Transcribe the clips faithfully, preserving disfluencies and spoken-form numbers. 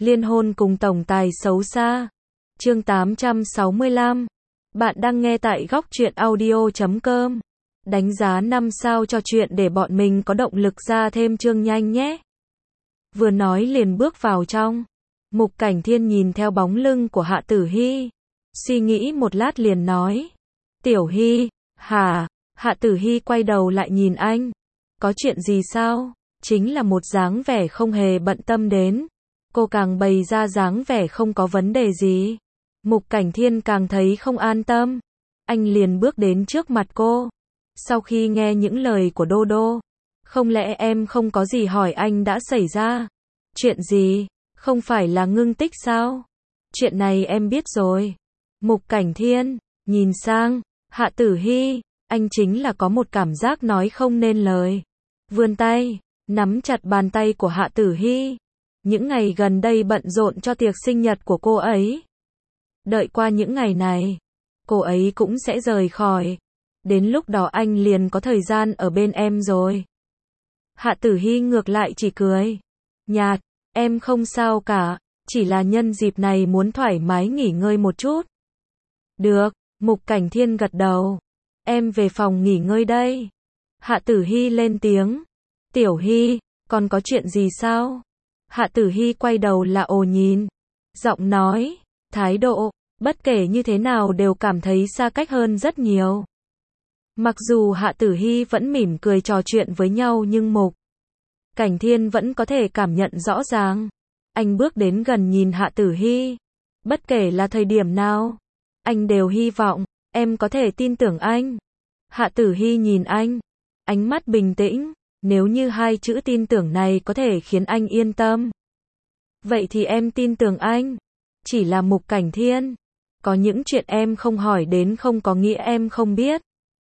Liên hôn cùng tổng tài xấu xa. Chương tám trăm sáu mươi lăm. Bạn đang nghe tại góc truyện audio chấm com. Đánh giá năm sao cho chuyện để bọn mình có động lực ra thêm chương nhanh nhé. Vừa nói liền bước vào trong. Mục Cảnh Thiên nhìn theo bóng lưng của Hạ Tử Hi. Suy nghĩ một lát liền nói. Tiểu Hi, hả? Hạ Tử Hi quay đầu lại nhìn anh. Có chuyện gì sao? Chính là một dáng vẻ không hề bận tâm đến. Cô càng bày ra dáng vẻ không có vấn đề gì. Mục Cảnh Thiên càng thấy không an tâm. Anh liền bước đến trước mặt cô. Sau khi nghe những lời của Đô Đô. Không lẽ em không có gì hỏi anh đã xảy ra? Chuyện gì? Không phải là ngưng tích sao? Chuyện này em biết rồi. Mục Cảnh Thiên nhìn sang Hạ Tử Hi. Anh chính là có một cảm giác nói không nên lời. Vươn tay nắm chặt bàn tay của Hạ Tử Hi. Những ngày gần đây bận rộn cho tiệc sinh nhật của cô ấy. Đợi qua những ngày này, cô ấy cũng sẽ rời khỏi. Đến lúc đó anh liền có thời gian ở bên em rồi. Hạ Tử Hi ngược lại chỉ cười nhạt, em không sao cả, chỉ là nhân dịp này muốn thoải mái nghỉ ngơi một chút. Được, Mục Cảnh Thiên gật đầu. Em về phòng nghỉ ngơi đây. Hạ Tử Hi lên tiếng. Tiểu Hi, còn có chuyện gì sao? Hạ Tử Hi quay đầu là ồ nhìn. Giọng nói, thái độ, bất kể như thế nào đều cảm thấy xa cách hơn rất nhiều. Mặc dù Hạ Tử Hi vẫn mỉm cười trò chuyện với nhau nhưng Mục Cảnh Thiên vẫn có thể cảm nhận rõ ràng. Anh bước đến gần nhìn Hạ Tử Hi. Bất kể là thời điểm nào, anh đều hy vọng em có thể tin tưởng anh. Hạ Tử Hi nhìn anh, ánh mắt bình tĩnh. Nếu như hai chữ tin tưởng này có thể khiến anh yên tâm, vậy thì em tin tưởng anh. Chỉ là Mục Cảnh Thiên, có những chuyện em không hỏi đến không có nghĩa em không biết.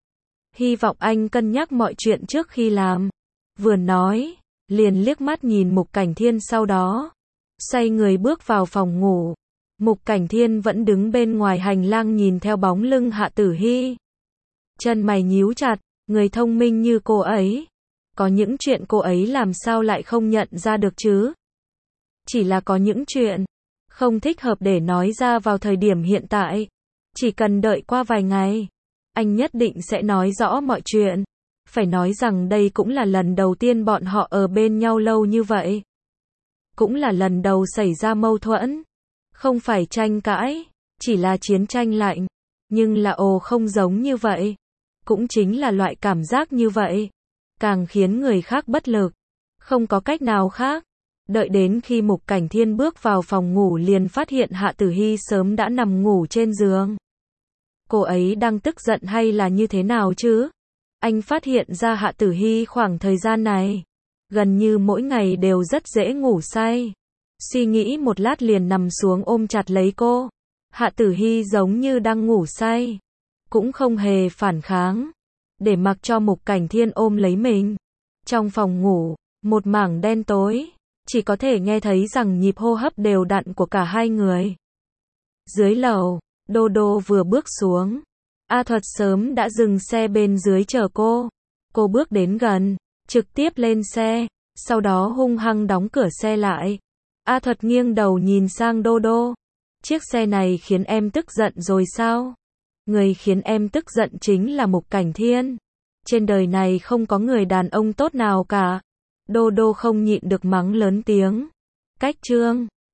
Hy vọng anh cân nhắc mọi chuyện trước khi làm. Vừa nói, liền liếc mắt nhìn Mục Cảnh Thiên, sau đó xoay người bước vào phòng ngủ. Mục Cảnh Thiên vẫn đứng bên ngoài hành lang nhìn theo bóng lưng Hạ Tử Hi. Chân mày nhíu chặt, người thông minh như cô ấy, có những chuyện cô ấy làm sao lại không nhận ra được chứ? Chỉ là có những chuyện không thích hợp để nói ra vào thời điểm hiện tại. Chỉ cần đợi qua vài ngày, anh nhất định sẽ nói rõ mọi chuyện. Phải nói rằng đây cũng là lần đầu tiên bọn họ ở bên nhau lâu như vậy. Cũng là lần đầu xảy ra mâu thuẫn. Không phải tranh cãi, chỉ là chiến tranh lạnh. Nhưng là ồ không giống như vậy. Cũng chính là loại cảm giác như vậy. Càng khiến người khác bất lực. Không có cách nào khác. Đợi đến khi Mục Cảnh Thiên bước vào phòng ngủ liền phát hiện Hạ Tử Hi sớm đã nằm ngủ trên giường. Cô ấy đang tức giận hay là như thế nào chứ? Anh phát hiện ra Hạ Tử Hi khoảng thời gian này, gần như mỗi ngày đều rất dễ ngủ say. Suy nghĩ một lát liền nằm xuống ôm chặt lấy cô. Hạ Tử Hi giống như đang ngủ say. Cũng không hề phản kháng. Để mặc cho Mục Cảnh Thiên ôm lấy mình. Trong phòng ngủ, một mảng đen tối, chỉ có thể nghe thấy rằng nhịp hô hấp đều đặn của cả hai người. Dưới lầu, Đô Đô vừa bước xuống. A Thuật sớm đã dừng xe bên dưới chờ cô. Cô bước đến gần, trực tiếp lên xe, sau đó hung hăng đóng cửa xe lại. A Thuật nghiêng đầu nhìn sang Đô Đô. Chiếc xe này khiến em tức giận rồi sao? Người khiến em tức giận chính là Mục Cảnh Thiên. Trên đời này không có người đàn ông tốt nào cả. Đô Đô không nhịn được mắng lớn tiếng. Cách chương